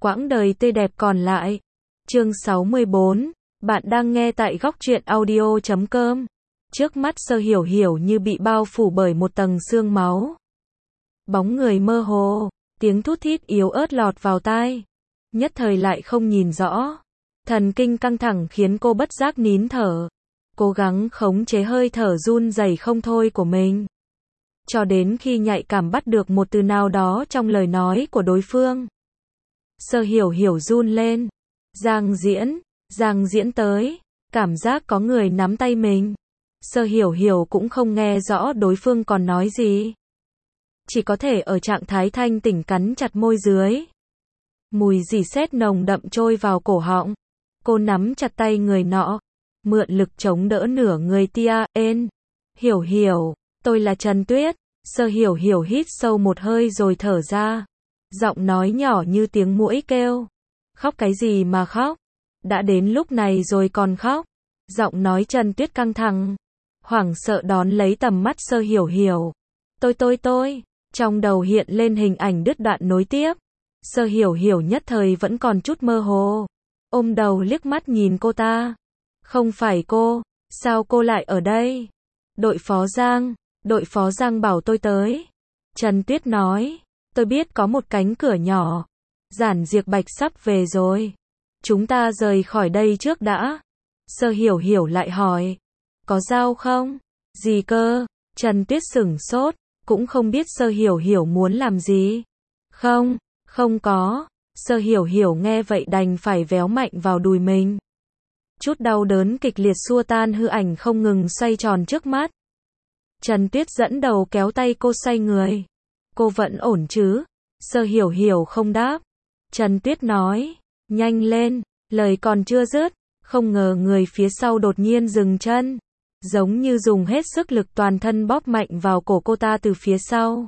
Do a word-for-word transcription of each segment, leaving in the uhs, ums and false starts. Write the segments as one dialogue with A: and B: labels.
A: quãng đời tươi đẹp còn lại. Chương sáu mươi bốn, bạn đang nghe tại góc truyện audio chấm com. Trước mắt Sơ Hiểu Hiểu như bị bao phủ bởi một tầng sương máu. Bóng người mơ hồ, tiếng thút thít yếu ớt lọt vào tai. Nhất thời lại không nhìn rõ. Thần kinh căng thẳng khiến cô bất giác nín thở. Cố gắng khống chế hơi thở run rẩy không thôi của mình. Cho đến khi nhạy cảm bắt được một từ nào đó trong lời nói của đối phương. Sơ Hiểu Hiểu run lên. Giang Diễn, Giang Diễn tới. Cảm giác có người nắm tay mình. Sơ Hiểu Hiểu cũng không nghe rõ đối phương còn nói gì. Chỉ có thể ở trạng thái thanh tỉnh cắn chặt môi dưới. Mùi rỉ sét nồng đậm trôi vào cổ họng. Cô nắm chặt tay người nọ. Mượn lực chống đỡ nửa người tia, ên. Hiểu Hiểu, tôi là Trần Tuyết. Sơ Hiểu Hiểu hít sâu một hơi rồi thở ra. Giọng nói nhỏ như tiếng muỗi kêu. Khóc cái gì mà khóc? Đã đến lúc này rồi còn khóc. Giọng nói Trần Tuyết căng thẳng. Hoảng sợ đón lấy tầm mắt Sơ Hiểu Hiểu. Tôi tôi tôi. Trong đầu hiện lên hình ảnh đứt đoạn nối tiếp. Sơ Hiểu Hiểu nhất thời vẫn còn chút mơ hồ. Ôm đầu liếc mắt nhìn cô ta. Không phải cô, sao cô lại ở đây? Đội phó Giang, đội phó Giang bảo tôi tới. Trần Tuyết nói, tôi biết có một cánh cửa nhỏ. Giản Diệp Bạch sắp về rồi. Chúng ta rời khỏi đây trước đã. Sơ Hiểu Hiểu lại hỏi, có dao không? Gì cơ? Trần Tuyết sửng sốt, cũng không biết Sơ Hiểu Hiểu muốn làm gì. Không, không có. Sơ Hiểu Hiểu nghe vậy đành phải véo mạnh vào đùi mình. Chút đau đớn kịch liệt xua tan hư ảnh không ngừng xoay tròn trước mắt. Trần Tuyết dẫn đầu kéo tay cô xoay người. Cô vẫn ổn chứ? Sơ Hiểu Hiểu không đáp. Trần Tuyết nói, nhanh lên, lời còn chưa dứt, không ngờ người phía sau đột nhiên dừng chân. Giống như dùng hết sức lực toàn thân bóp mạnh vào cổ cô ta từ phía sau.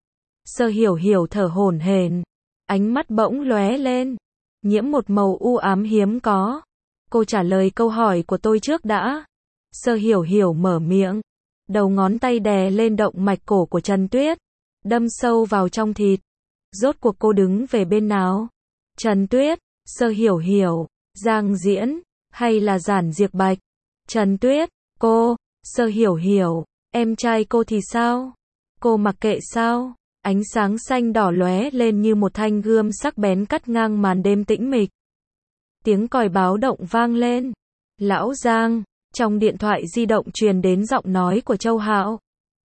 A: Sơ Hiểu Hiểu thở hổn hển, ánh mắt bỗng lóe lên, nhiễm một màu u ám hiếm có. Cô trả lời câu hỏi của tôi trước đã. Sơ Hiểu Hiểu mở miệng. Đầu ngón tay đè lên động mạch cổ của Trần Tuyết. Đâm sâu vào trong thịt. Rốt cuộc cô đứng về bên nào? Trần Tuyết, Sơ Hiểu Hiểu, Giang Diễn, hay là Giản Diệp Bạch? Trần Tuyết, cô, Sơ Hiểu Hiểu, em trai cô thì sao? Cô mặc kệ sao? Ánh sáng xanh đỏ lóe lên như một thanh gươm sắc bén cắt ngang màn đêm tĩnh mịch. Tiếng còi báo động vang lên. Lão Giang, trong điện thoại di động truyền đến giọng nói của Châu Hạo.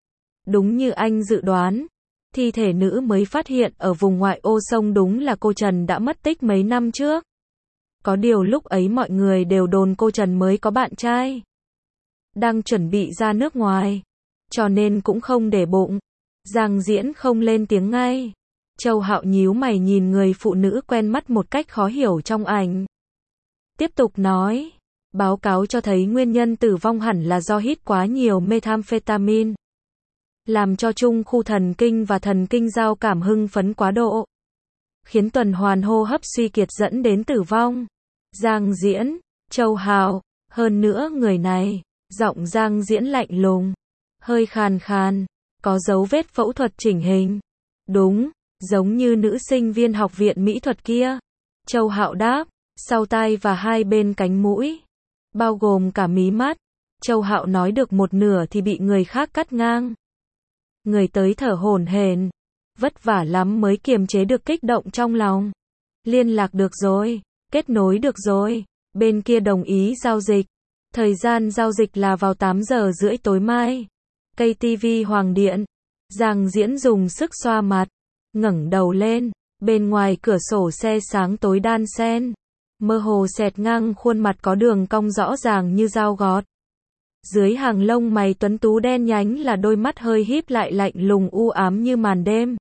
A: Đúng như anh dự đoán, thi thể nữ mới phát hiện ở vùng ngoại ô sông đúng là cô Trần đã mất tích mấy năm trước. Có điều lúc ấy mọi người đều đồn cô Trần mới có bạn trai. Đang chuẩn bị ra nước ngoài. Cho nên cũng không để bụng. Giang Diễn không lên tiếng ngay. Châu Hạo nhíu mày nhìn người phụ nữ quen mắt một cách khó hiểu trong ảnh. Tiếp tục nói, báo cáo cho thấy nguyên nhân tử vong hẳn là do hít quá nhiều methamphetamine, làm cho trung khu thần kinh và thần kinh giao cảm hưng phấn quá độ, khiến tuần hoàn hô hấp suy kiệt dẫn đến tử vong. Giang Diễn, Châu Hạo, hơn nữa người này, giọng Giang Diễn lạnh lùng, hơi khàn khàn, có dấu vết phẫu thuật chỉnh hình. Đúng, giống như nữ sinh viên học viện mỹ thuật kia. Châu Hạo đáp. Sau tai và hai bên cánh mũi, bao gồm cả mí mắt. Châu Hạo nói được một nửa thì bị người khác cắt ngang. Người tới thở hổn hển, vất vả lắm mới kiềm chế được kích động trong lòng. Liên lạc được rồi, kết nối được rồi, bên kia đồng ý giao dịch. Thời gian giao dịch là vào tám giờ rưỡi tối mai. Cây tivi Hoàng Điện. Giang Diễn dùng sức xoa mặt, ngẩng đầu lên, bên ngoài cửa sổ xe sáng tối đan xen. Mơ hồ xẹt ngang khuôn mặt có đường cong rõ ràng như dao gọt. Dưới hàng lông mày tuấn tú đen nhánh là đôi mắt hơi híp lại lạnh lùng u ám như màn đêm.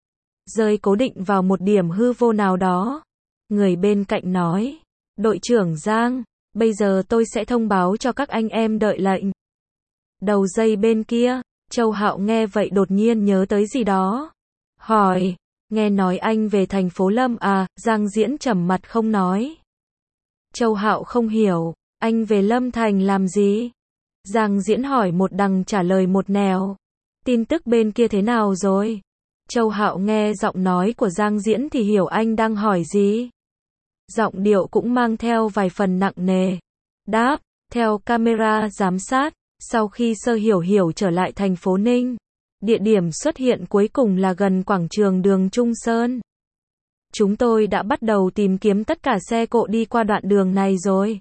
A: Rơi cố định vào một điểm hư vô nào đó. Người bên cạnh nói, đội trưởng Giang, bây giờ tôi sẽ thông báo cho các anh em đợi lệnh. Đầu dây bên kia, Châu Hạo nghe vậy đột nhiên nhớ tới gì đó. Hỏi, nghe nói anh về thành phố Lâm à? Giang Diễn trầm mặt không nói. Châu Hạo không hiểu, anh về Lâm Thành làm gì? Giang Diễn hỏi một đằng trả lời một nẻo. Tin tức bên kia thế nào rồi? Châu Hạo nghe giọng nói của Giang Diễn thì hiểu anh đang hỏi gì. Giọng điệu cũng mang theo vài phần nặng nề. Đáp, theo camera giám sát, sau khi Sơ Hiểu Hiểu trở lại thành phố Ninh, địa điểm xuất hiện cuối cùng là gần quảng trường đường Trung Sơn. Chúng tôi đã bắt đầu tìm kiếm tất cả xe cộ đi qua đoạn đường này rồi.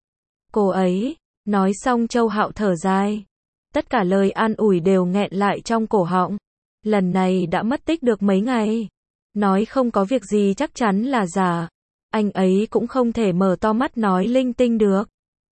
A: Cô ấy, nói xong Châu Hạo thở dài. Tất cả lời an ủi đều nghẹn lại trong cổ họng. Lần này đã mất tích được mấy ngày. Nói không có việc gì chắc chắn là giả. Anh ấy cũng không thể mở to mắt nói linh tinh được.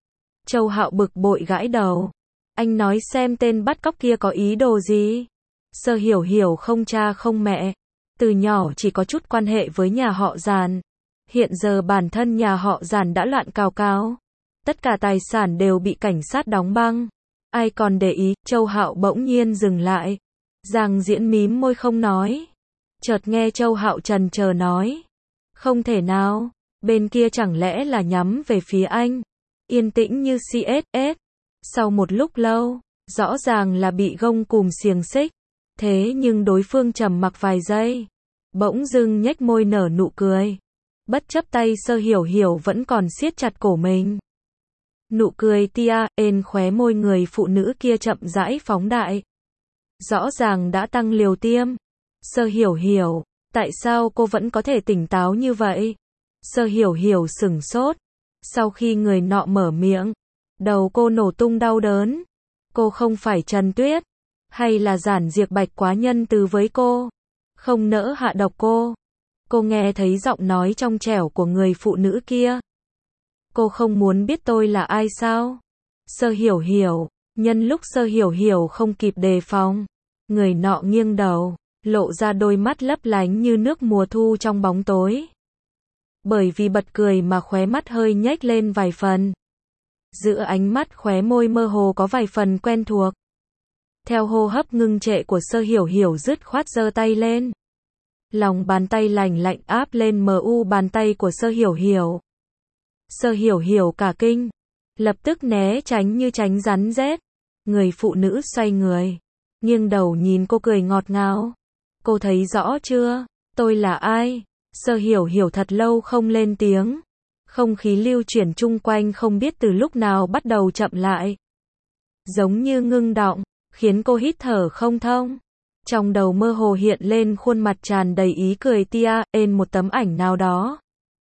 A: Châu Hạo bực bội gãi đầu. Anh nói xem tên bắt cóc kia có ý đồ gì. Sơ Hiểu Hiểu không cha không mẹ. Từ nhỏ chỉ có chút quan hệ với nhà họ Giản. Hiện giờ bản thân nhà họ Giản đã loạn cào cào. Tất cả tài sản đều bị cảnh sát đóng băng. Ai còn để ý. Châu Hạo bỗng nhiên dừng lại. Giang Diễn mím môi không nói. Chợt nghe Châu Hạo trần chờ nói. Không thể nào. Bên kia chẳng lẽ là nhắm về phía anh. Yên tĩnh như xê ét ét. Sau một lúc lâu, rõ ràng là bị gông cùm xiềng xích. Thế nhưng đối phương trầm mặc vài giây. Bỗng dưng nhếch môi nở nụ cười. Bất chấp tay Sơ Hiểu Hiểu vẫn còn siết chặt cổ mình. Nụ cười tia, ên khóe môi người phụ nữ kia chậm rãi phóng đại. Rõ ràng đã tăng liều tiêm. Sơ Hiểu Hiểu, tại sao cô vẫn có thể tỉnh táo như vậy? Sơ Hiểu Hiểu sửng sốt. Sau khi người nọ mở miệng, đầu cô nổ tung đau đớn. Cô không phải Trần Tuyết, hay là Giản Diệp Bạch quá nhân từ với cô, không nỡ hạ độc cô. Cô nghe thấy giọng nói trong trẻo của người phụ nữ kia. Cô không muốn biết tôi là ai sao? Sơ Hiểu Hiểu, nhân lúc Sơ Hiểu Hiểu không kịp đề phòng, người nọ nghiêng đầu, lộ ra đôi mắt lấp lánh như nước mùa thu trong bóng tối. Bởi vì bật cười mà khóe mắt hơi nhếch lên vài phần. Giữa ánh mắt khóe môi mơ hồ có vài phần quen thuộc. Theo hô hấp ngưng trệ của Sơ Hiểu Hiểu dứt khoát giơ tay lên. Lòng bàn tay lạnh lạnh áp lên mờ u bàn tay của Sơ Hiểu Hiểu. Sơ Hiểu Hiểu cả kinh, lập tức né tránh như tránh rắn rết. Người phụ nữ xoay người, nghiêng đầu nhìn cô cười ngọt ngào. Cô thấy rõ chưa, tôi là ai? Sơ Hiểu Hiểu thật lâu không lên tiếng. Không khí lưu chuyển chung quanh không biết từ lúc nào bắt đầu chậm lại. Giống như ngưng đọng, khiến cô hít thở không thông. Trong đầu mơ hồ hiện lên khuôn mặt tràn đầy ý cười tia, ên một tấm ảnh nào đó.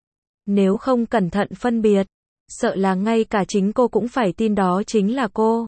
A: Nếu không cẩn thận phân biệt, sợ là ngay cả chính cô cũng phải tin đó chính là cô.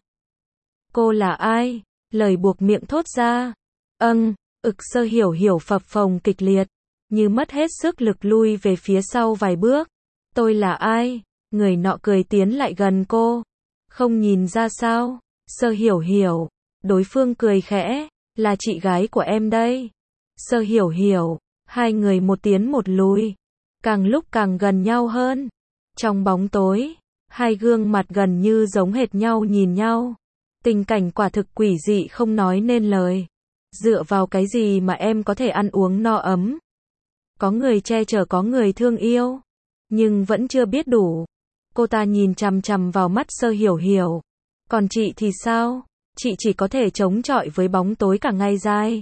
A: Cô là ai? Lời buộc miệng thốt ra. Âng, ực Sơ Hiểu Hiểu phập phồng kịch liệt, như mất hết sức lực lui về phía sau vài bước. Tôi là ai? Người nọ cười tiến lại gần cô. Không nhìn ra sao? Sơ Hiểu Hiểu. Đối phương cười khẽ. Là chị gái của em đây. Sơ Hiểu Hiểu. Hai người một tiến một lùi. Càng lúc càng gần nhau hơn. Trong bóng tối, hai gương mặt gần như giống hệt nhau nhìn nhau. Tình cảnh quả thực quỷ dị không nói nên lời. Dựa vào cái gì mà em có thể ăn uống no ấm? Có người che chở có người thương yêu. Nhưng vẫn chưa biết đủ. Cô ta nhìn chằm chằm vào mắt Sơ Hiểu Hiểu. Còn chị thì sao? Chị chỉ có thể chống chọi với bóng tối cả ngày dài.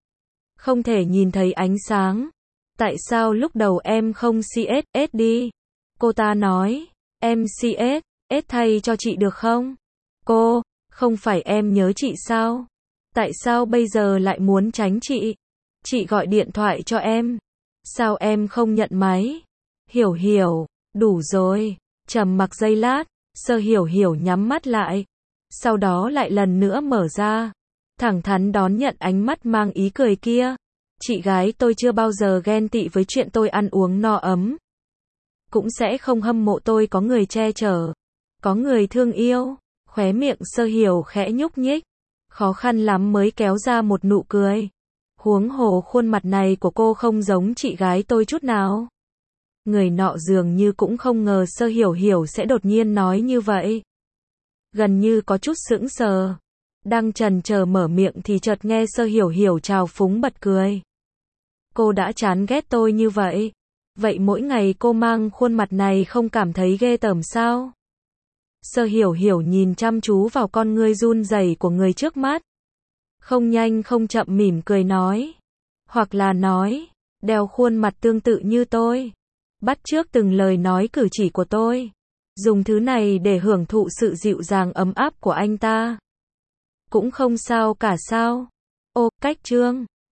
A: Không thể nhìn thấy ánh sáng. Tại sao lúc đầu em không xê ét ét đi? Cô ta nói. Em xê ét ét thay cho chị được không? Cô, không phải em nhớ chị sao? Tại sao bây giờ lại muốn tránh chị? Chị gọi điện thoại cho em. Sao em không nhận máy? Hiểu Hiểu, đủ rồi. Trầm mặc giây lát, Sơ Hiểu Hiểu nhắm mắt lại. Sau đó lại lần nữa mở ra. Thẳng thắn đón nhận ánh mắt mang ý cười kia. Chị gái tôi chưa bao giờ ghen tị với chuyện tôi ăn uống no ấm. Cũng sẽ không hâm mộ tôi có người che chở, có người thương yêu. Khóe miệng Sơ Hiểu khẽ nhúc nhích. Khó khăn lắm mới kéo ra một nụ cười. Huống hồ khuôn mặt này của cô không giống chị gái tôi chút nào. Người nọ dường như cũng không ngờ Sơ Hiểu Hiểu sẽ đột nhiên nói như vậy. Gần như có chút sững sờ. Đang chần chờ mở miệng thì chợt nghe Sơ Hiểu Hiểu trào phúng bật cười. Cô đã chán ghét tôi như vậy. Vậy mỗi ngày cô mang khuôn mặt này không cảm thấy ghê tởm sao? Sơ Hiểu Hiểu nhìn chăm chú vào con ngươi run rẩy của người trước mắt. Không nhanh không chậm mỉm cười nói. Hoặc là nói, đeo khuôn mặt tương tự như tôi. Bắt chước từng lời nói cử chỉ của tôi. Dùng thứ này để hưởng thụ sự dịu dàng ấm áp của anh ta. Cũng không sao cả sao. Ô, cách chương.